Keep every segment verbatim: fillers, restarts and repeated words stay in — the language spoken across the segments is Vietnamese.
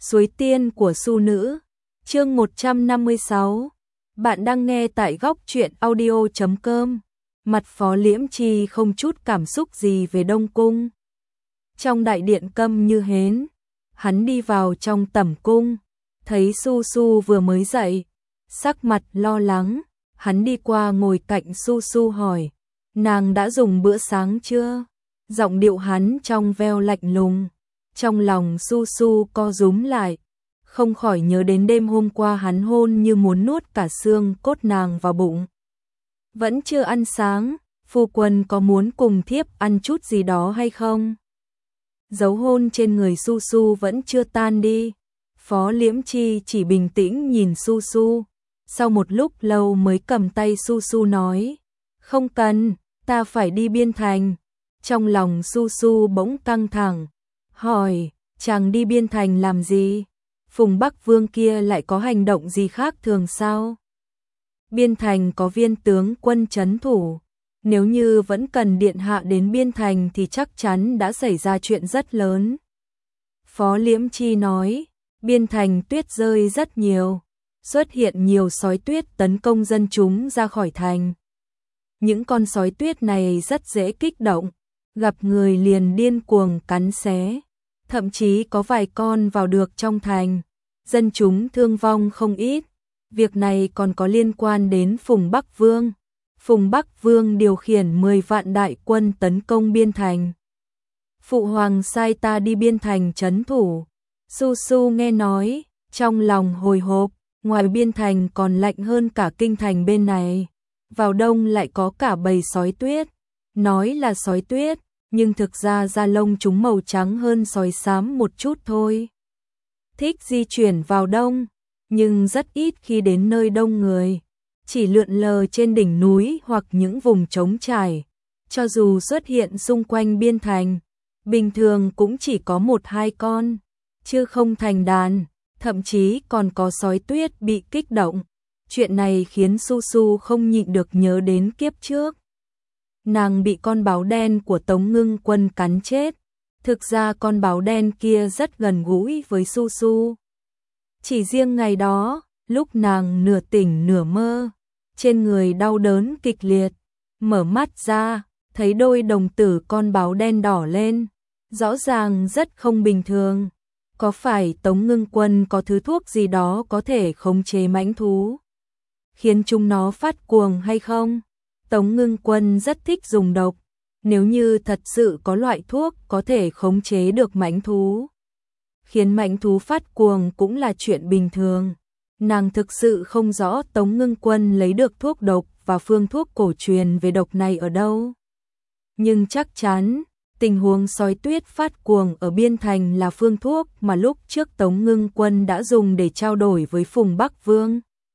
Suối tiên của Su nữ, chương một trăm năm mươi sáu. Bạn đang nghe tại góc truyện audio chấm com. Mặt Phó Liễm Chi không chút cảm xúc gì về Đông Cung. Trong đại điện câm như hến, hắn đi vào trong tẩm cung, thấy Su Su vừa mới dậy, sắc mặt lo lắng, hắn đi qua ngồi cạnh Su Su hỏi, nàng đã dùng bữa sáng chưa? Giọng điệu hắn trong veo lạnh lùng. Trong lòng Su Su co rúm lại, không khỏi nhớ đến đêm hôm qua hắn hôn như muốn nuốt cả xương cốt nàng vào bụng. Vẫn chưa ăn sáng, phu quân có muốn cùng thiếp ăn chút gì đó hay không? Dấu hôn trên người Su Su vẫn chưa tan đi. Phó Liễm Chi chỉ bình tĩnh nhìn Su Su, sau một lúc lâu mới cầm tay Su Su nói, không cần, ta phải đi Biên Thành. Trong lòng Su Su bỗng căng thẳng, hỏi, chàng đi Biên Thành làm gì? Phùng Bắc Vương kia lại có hành động gì khác thường sao? Biên Thành có viên tướng quân trấn thủ, nếu như vẫn cần điện hạ đến Biên Thành thì chắc chắn đã xảy ra chuyện rất lớn. Phó Liễm Chi nói, Biên Thành tuyết rơi rất nhiều, xuất hiện nhiều sói tuyết tấn công dân chúng ra khỏi thành. Những con sói tuyết này rất dễ kích động, gặp người liền điên cuồng cắn xé, thậm chí có vài con vào được trong thành, dân chúng thương vong không ít. Việc này còn có liên quan đến Phùng Bắc Vương. Phùng Bắc Vương điều khiển mười vạn đại quân tấn công Biên Thành. Phụ hoàng sai ta đi Biên Thành trấn thủ. Su Su nghe nói, trong lòng hồi hộp, ngoài Biên Thành còn lạnh hơn cả kinh thành bên này. Vào đông lại có cả bầy sói tuyết. Nói là sói tuyết, nhưng thực ra da lông chúng màu trắng hơn sói xám một chút thôi. Thích di chuyển vào đông, nhưng rất ít khi đến nơi đông người, chỉ lượn lờ trên đỉnh núi hoặc những vùng trống trải. Cho dù xuất hiện xung quanh Biên Thành, bình thường cũng chỉ có một hai con, chứ không thành đàn, thậm chí còn có sói tuyết bị kích động. Chuyện này khiến Su Su không nhịn được nhớ đến kiếp trước. Nàng bị con báo đen của Tống Ngưng Quân cắn chết. Thực ra con báo đen kia rất gần gũi với Su Su. Chỉ riêng ngày đó, lúc nàng nửa tỉnh nửa mơ, trên người đau đớn kịch liệt, mở mắt ra, thấy đôi đồng tử con báo đen đỏ lên, rõ ràng rất không bình thường. Có phải Tống Ngưng Quân có thứ thuốc gì đó có thể khống chế mãnh thú, khiến chúng nó phát cuồng hay không? Tống Ngưng Quân rất thích dùng độc, nếu như thật sự có loại thuốc có thể khống chế được mãnh thú, khiến mãnh thú phát cuồng cũng là chuyện bình thường. Nàng thực sự không rõ Tống Ngưng Quân lấy được thuốc độc và phương thuốc cổ truyền về độc này ở đâu. Nhưng chắc chắn, tình huống sói tuyết phát cuồng ở Biên Thành là phương thuốc mà lúc trước Tống Ngưng Quân đã dùng để trao đổi với Phùng Bắc Vương.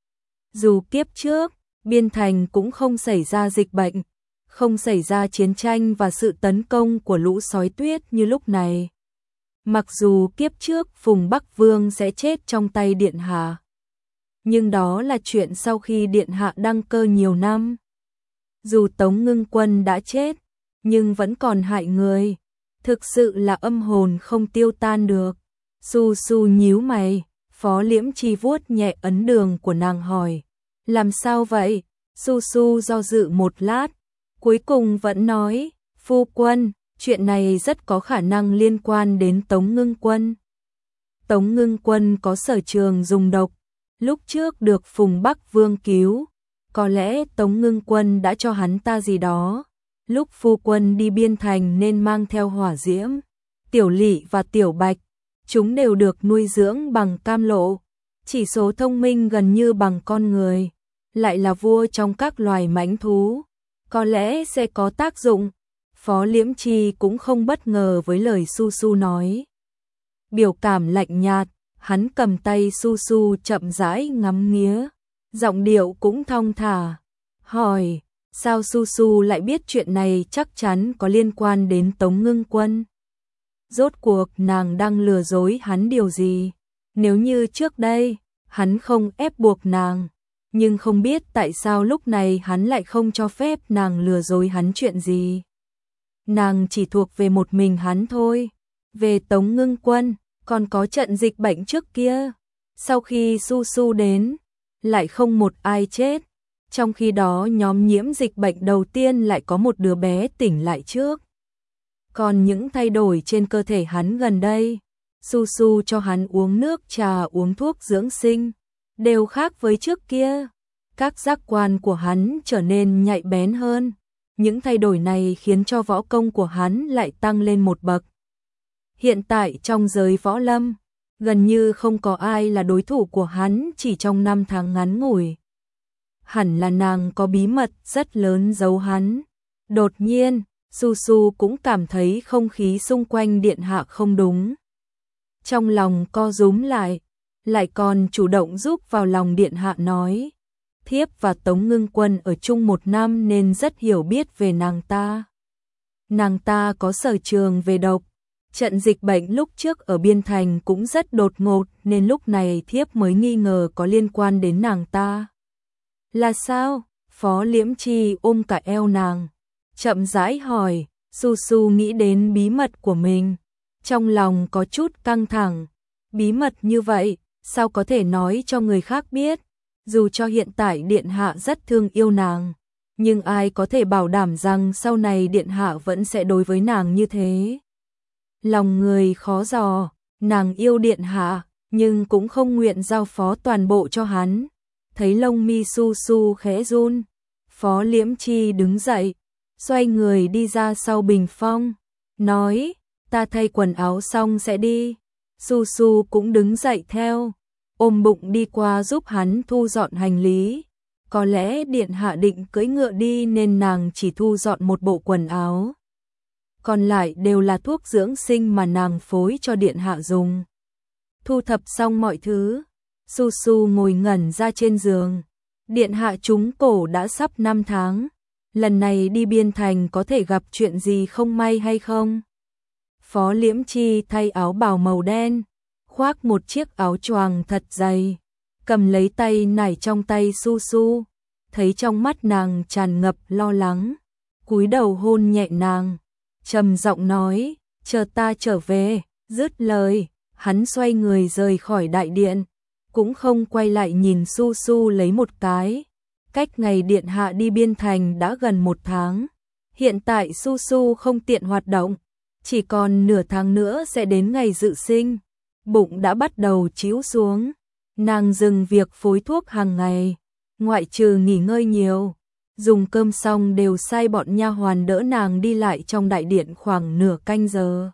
Dù kiếp trước, Biên Thành cũng không xảy ra dịch bệnh, không xảy ra chiến tranh và sự tấn công của lũ sói tuyết như lúc này. Mặc dù kiếp trước Phùng Bắc Vương sẽ chết trong tay Điện Hạ, nhưng đó là chuyện sau khi Điện Hạ đăng cơ nhiều năm. Dù Tống Ngưng Quân đã chết, nhưng vẫn còn hại người, thực sự là âm hồn không tiêu tan được. Su Su nhíu mày, Phó Liễm Chi vuốt nhẹ ấn đường của nàng hỏi, làm sao vậy? Su Su do dự một lát, cuối cùng vẫn nói, phu quân, chuyện này rất có khả năng liên quan đến Tống Ngưng Quân. Tống Ngưng Quân có sở trường dùng độc, lúc trước được Phùng Bắc Vương cứu, có lẽ Tống Ngưng Quân đã cho hắn ta gì đó. Lúc phu quân đi Biên Thành nên mang theo hỏa diễm, tiểu lỵ và tiểu bạch, chúng đều được nuôi dưỡng bằng cam lộ, chỉ số thông minh gần như bằng con người, lại là vua trong các loài mãnh thú, có lẽ sẽ có tác dụng. Phó Liễm Chi cũng không bất ngờ với lời Su Su nói. Biểu cảm lạnh nhạt, hắn cầm tay Su Su chậm rãi ngắm nghía, giọng điệu cũng thong thả, hỏi, sao Su Su lại biết chuyện này chắc chắn có liên quan đến Tống Ngưng Quân? Rốt cuộc nàng đang lừa dối hắn điều gì? Nếu như trước đây, hắn không ép buộc nàng, nhưng không biết tại sao lúc này hắn lại không cho phép nàng lừa dối hắn chuyện gì. Nàng chỉ thuộc về một mình hắn thôi. Về Tống Ngưng Quân, Còn có trận dịch bệnh trước kia, sau khi Su Su đến, lại không một ai chết. Trong khi đó nhóm nhiễm dịch bệnh đầu tiên lại có một đứa bé tỉnh lại trước. Còn những thay đổi trên cơ thể hắn gần đây, Su Su cho hắn uống nước trà, uống thuốc dưỡng sinh, đều khác với trước kia. Các giác quan của hắn trở nên nhạy bén hơn. Những thay đổi này khiến cho võ công của hắn lại tăng lên một bậc. Hiện tại trong giới võ lâm, gần như không có ai là đối thủ của hắn chỉ trong năm tháng ngắn ngủi. Hẳn là nàng có bí mật rất lớn giấu hắn. Đột nhiên, Su Su cũng cảm thấy không khí xung quanh điện hạ không đúng. Trong lòng co rúm lại, lại còn chủ động giúp vào lòng điện hạ nói. Thiếp và Tống Ngưng Quân ở chung một năm nên rất hiểu biết về nàng ta. Nàng ta có sở trường về độc. Trận dịch bệnh lúc trước ở Biên Thành cũng rất đột ngột nên lúc này thiếp mới nghi ngờ có liên quan đến nàng ta. Là sao? Phó Liễm Chi ôm cả eo nàng, chậm rãi hỏi. Su Su nghĩ đến bí mật của mình, trong lòng có chút căng thẳng. Bí mật như vậy, sao có thể nói cho người khác biết? Dù cho hiện tại điện hạ rất thương yêu nàng, nhưng ai có thể bảo đảm rằng sau này điện hạ vẫn sẽ đối với nàng như thế? Lòng người khó dò, nàng yêu điện hạ, nhưng cũng không nguyện giao phó toàn bộ cho hắn. Thấy lông mi Su Su khẽ run, Phó Liễm Chi đứng dậy, xoay người đi ra sau bình phong, nói, ta thay quần áo xong sẽ đi. Su Su cũng đứng dậy theo, ôm bụng đi qua giúp hắn thu dọn hành lý. Có lẽ điện hạ định cưỡi ngựa đi nên nàng chỉ thu dọn một bộ quần áo. Còn lại đều là thuốc dưỡng sinh mà nàng phối cho điện hạ dùng. Thu thập xong mọi thứ, Su Su ngồi ngẩn ra trên giường. Điện hạ trúng cổ đã sắp năm tháng. Lần này đi Biên Thành có thể gặp chuyện gì không may hay không? Phó Liễm Chi thay áo bào màu đen, khoác một chiếc áo choàng thật dày, cầm lấy tay nải trong tay Su Su, thấy trong mắt nàng tràn ngập lo lắng, cúi đầu hôn nhẹ nàng, trầm giọng nói, chờ ta trở về. Dứt lời, hắn xoay người rời khỏi đại điện, cũng không quay lại nhìn Su Su lấy một cái. Cách ngày điện hạ đi Biên Thành đã gần một tháng, hiện tại Su Su không tiện hoạt động, chỉ còn nửa tháng nữa sẽ đến ngày dự sinh. Bụng đã bắt đầu chíu xuống, nàng dừng việc phối thuốc hàng ngày, ngoại trừ nghỉ ngơi nhiều, dùng cơm xong đều sai bọn nha hoàn đỡ nàng đi lại trong đại điện khoảng nửa canh giờ.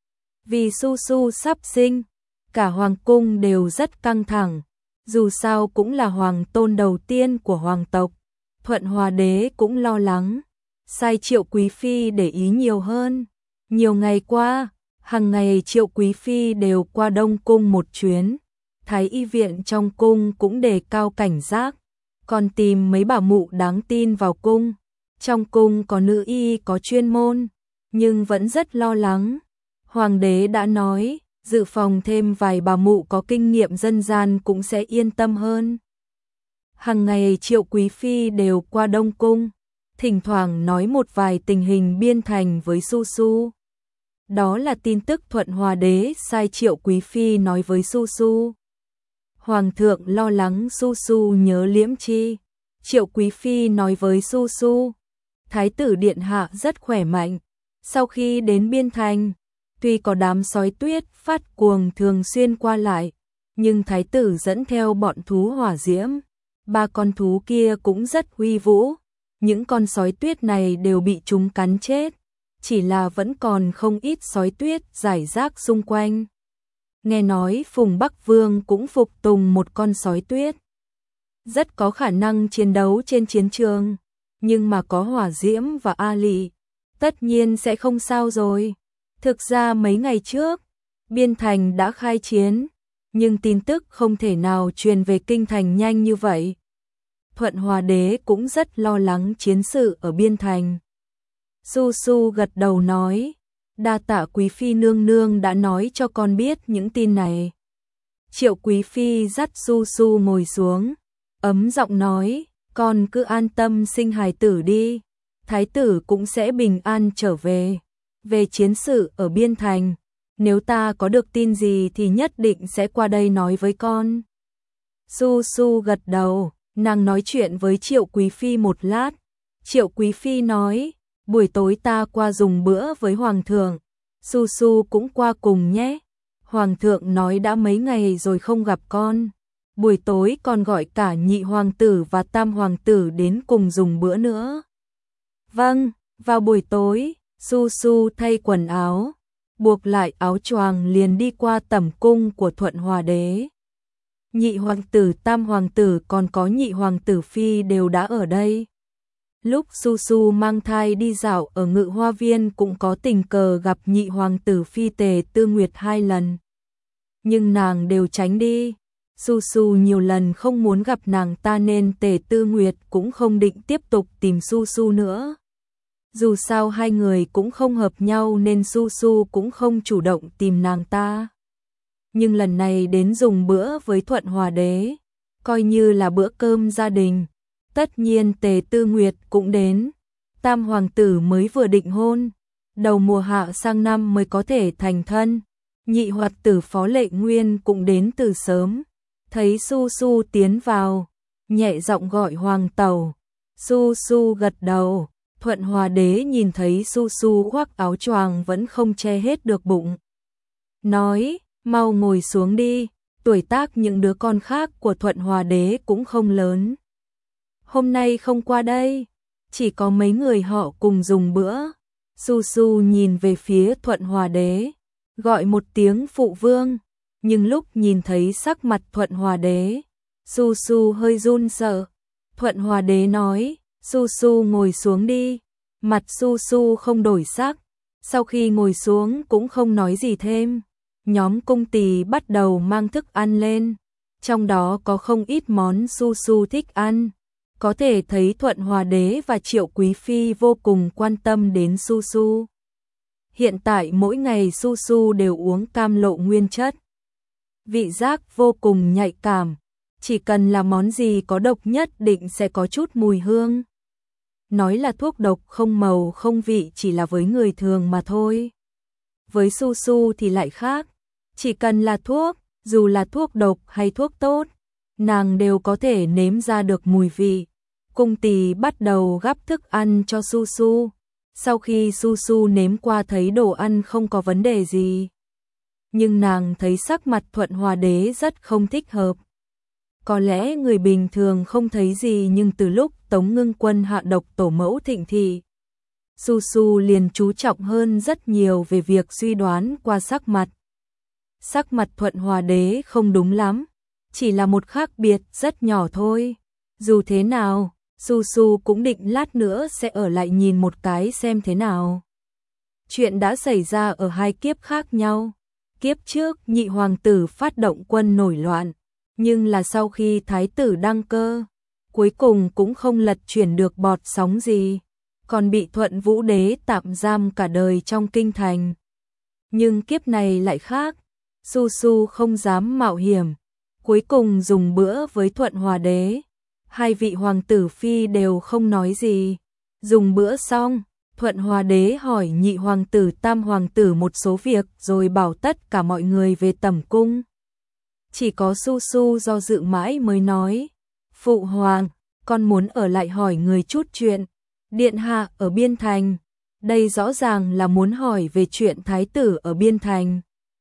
Vì Su Su sắp sinh, cả hoàng cung đều rất căng thẳng, dù sao cũng là hoàng tôn đầu tiên của hoàng tộc. Thuận Hòa đế cũng lo lắng, sai Triệu Quý phi để ý nhiều hơn. Nhiều ngày qua, hàng ngày Triệu Quý phi đều qua Đông cung một chuyến, Thái y viện trong cung cũng đề cao cảnh giác, còn tìm mấy bảo mụ đáng tin vào cung. Trong cung có nữ y có chuyên môn, nhưng vẫn rất lo lắng. Hoàng đế đã nói, dự phòng thêm vài bà mụ có kinh nghiệm dân gian cũng sẽ yên tâm hơn. Hàng ngày Triệu Quý phi đều qua Đông cung, thỉnh thoảng nói một vài tình hình Biên Thành với Su Su. Đó là tin tức Thuận Hòa đế sai Triệu Quý phi nói với Su Su. Hoàng thượng lo lắng Su Su nhớ Liễm Chi. Triệu Quý phi nói với Su Su, Thái tử điện hạ rất khỏe mạnh. Sau khi đến Biên Thành, tuy có đám sói tuyết phát cuồng thường xuyên qua lại, nhưng thái tử dẫn theo bọn thú hỏa diễm. Ba con thú kia cũng rất uy vũ. Những con sói tuyết này đều bị chúng cắn chết, chỉ là vẫn còn không ít sói tuyết rải rác xung quanh. Nghe nói Phùng Bắc Vương cũng phục tùng một con sói tuyết, rất có khả năng chiến đấu trên chiến trường, nhưng mà có hỏa diễm và A Lị, tất nhiên sẽ không sao rồi. Thực ra mấy ngày trước, Biên Thành đã khai chiến, nhưng tin tức không thể nào truyền về Kinh Thành nhanh như vậy. Thuận Hòa đế cũng rất lo lắng chiến sự ở Biên Thành. Su Su gật đầu nói, đa tạ Quý phi nương nương đã nói cho con biết những tin này. Triệu Quý phi dắt Su Su ngồi xuống, ấm giọng nói, con cứ an tâm sinh hài tử đi, thái tử cũng sẽ bình an trở về. Về chiến sự ở Biên Thành, nếu ta có được tin gì thì nhất định sẽ qua đây nói với con. Su Su gật đầu, nàng nói chuyện với Triệu Quý Phi một lát. Triệu Quý Phi nói, buổi tối ta qua dùng bữa với Hoàng thượng, Su Su cũng qua cùng nhé. Hoàng thượng nói đã mấy ngày rồi không gặp con, buổi tối còn gọi cả nhị hoàng tử và tam hoàng tử đến cùng dùng bữa nữa. Vâng, vào buổi tối, Su Su thay quần áo, buộc lại áo choàng liền đi qua tẩm cung của Thuận Hòa đế. Nhị hoàng tử, tam hoàng tử còn có nhị hoàng tử phi đều đã ở đây. Lúc Su Su mang thai đi dạo ở Ngự Hoa Viên cũng có tình cờ gặp nhị hoàng tử phi Tề Tư Nguyệt hai lần. Nhưng nàng đều tránh đi. Su Su nhiều lần không muốn gặp nàng ta nên Tề Tư Nguyệt cũng không định tiếp tục tìm Su Su nữa. Dù sao hai người cũng không hợp nhau nên Su Su cũng không chủ động tìm nàng ta. Nhưng lần này đến dùng bữa với Thuận Hòa đế, coi như là bữa cơm gia đình. Tất nhiên Tề Tư Nguyệt cũng đến. Tam hoàng tử mới vừa định hôn, đầu mùa hạ sang năm mới có thể thành thân. Nhị hoàng tử Phó Lệ Nguyên cũng đến từ sớm. Thấy Su Su tiến vào, nhẹ giọng gọi hoàng tẩu. Su Su gật đầu. Thuận Hòa đế nhìn thấy Su Su khoác áo choàng vẫn không che hết được bụng. Nói, mau ngồi xuống đi, tuổi tác những đứa con khác của Thuận Hòa đế cũng không lớn. Hôm nay không qua đây, chỉ có mấy người họ cùng dùng bữa. Su Su nhìn về phía Thuận Hòa đế, gọi một tiếng phụ vương, nhưng lúc nhìn thấy sắc mặt Thuận Hòa đế, Su Su hơi run sợ. Thuận Hòa đế nói, Su Su ngồi xuống đi. Mặt Su Su không đổi sắc, sau khi ngồi xuống cũng không nói gì thêm. Nhóm cung tỳ bắt đầu mang thức ăn lên, trong đó có không ít món Su Su thích ăn. Có thể thấy Thuận Hòa đế và Triệu Quý Phi vô cùng quan tâm đến Su Su. Hiện tại mỗi ngày Su Su đều uống cam lộ nguyên chất. Vị giác vô cùng nhạy cảm, chỉ cần là món gì có độc nhất định sẽ có chút mùi hương. Nói là thuốc độc không màu không vị chỉ là với người thường mà thôi. Với Su Su thì lại khác, chỉ cần là thuốc, dù là thuốc độc hay thuốc tốt, nàng đều có thể nếm ra được mùi vị. Cung tỳ bắt đầu gắp thức ăn cho Su Su. Sau khi Su Su nếm qua thấy đồ ăn không có vấn đề gì, nhưng nàng thấy sắc mặt Thuận Hòa đế rất không thích hợp. Có lẽ người bình thường không thấy gì nhưng từ lúc Tống Ngưng Quân hạ độc tổ mẫu Thịnh thị, Su Su liền chú trọng hơn rất nhiều về việc suy đoán qua sắc mặt. Sắc mặt Thuận Hòa đế không đúng lắm, chỉ là một khác biệt rất nhỏ thôi. Dù thế nào, Su Su cũng định lát nữa sẽ ở lại nhìn một cái xem thế nào. Chuyện đã xảy ra ở hai kiếp khác nhau. Kiếp trước nhị hoàng tử phát động quân nổi loạn, nhưng là sau khi thái tử đăng cơ, cuối cùng cũng không lật chuyển được bọt sóng gì, còn bị Thuận Vũ đế tạm giam cả đời trong kinh thành. Nhưng kiếp này lại khác, Su Su không dám mạo hiểm, cuối cùng dùng bữa với Thuận Hòa đế. Hai vị hoàng tử phi đều không nói gì. Dùng bữa xong, Thuận Hòa đế hỏi nhị hoàng tử tam hoàng tử một số việc rồi bảo tất cả mọi người về tẩm cung. Chỉ có Su Su do dự mãi mới nói, phụ hoàng, con muốn ở lại hỏi người chút chuyện. Điện hạ ở Biên Thành, đây rõ ràng là muốn hỏi về chuyện thái tử ở Biên Thành.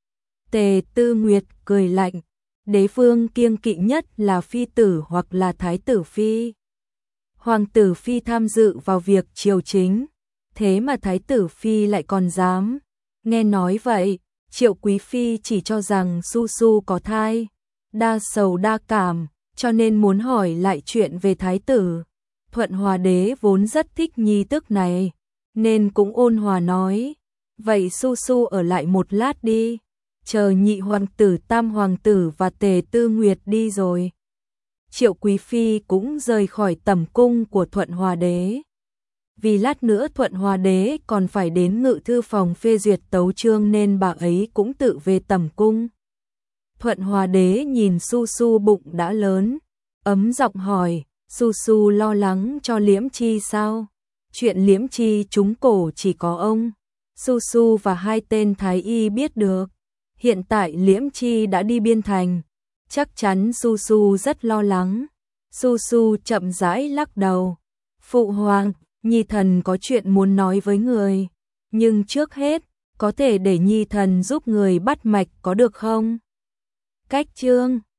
Tề Tư Nguyệt cười lạnh, đế vương kiêng kỵ nhất là phi tử hoặc là thái tử phi. Hoàng tử phi tham dự vào việc triều chính, thế mà thái tử phi lại còn dám. Nghe nói vậy, Triệu Quý Phi chỉ cho rằng Su Su có thai, đa sầu đa cảm, cho nên muốn hỏi lại chuyện về thái tử. Thuận Hòa đế vốn rất thích nhi tức này, nên cũng ôn hòa nói, vậy Su Su ở lại một lát đi, chờ nhị hoàng tử tam hoàng tử và Tề Tư Nguyệt đi rồi. Triệu Quý Phi cũng rời khỏi tẩm cung của Thuận Hòa đế. Vì lát nữa Thuận Hòa đế còn phải đến ngự thư phòng phê duyệt tấu chương nên bà ấy cũng tự về tẩm cung. Thuận Hòa đế nhìn Su Su bụng đã lớn, ấm giọng hỏi, Su Su lo lắng cho Liễm Chi sao? Chuyện Liễm Chi trúng cổ chỉ có ông. Su Su và hai tên thái y biết được. Hiện tại Liễm Chi đã đi Biên Thành, chắc chắn Su Su rất lo lắng. Su Su chậm rãi lắc đầu. Phụ hoàng, Nhi thần có chuyện muốn nói với người, nhưng trước hết, có thể để Nhi thần giúp người bắt mạch có được không? Cách chương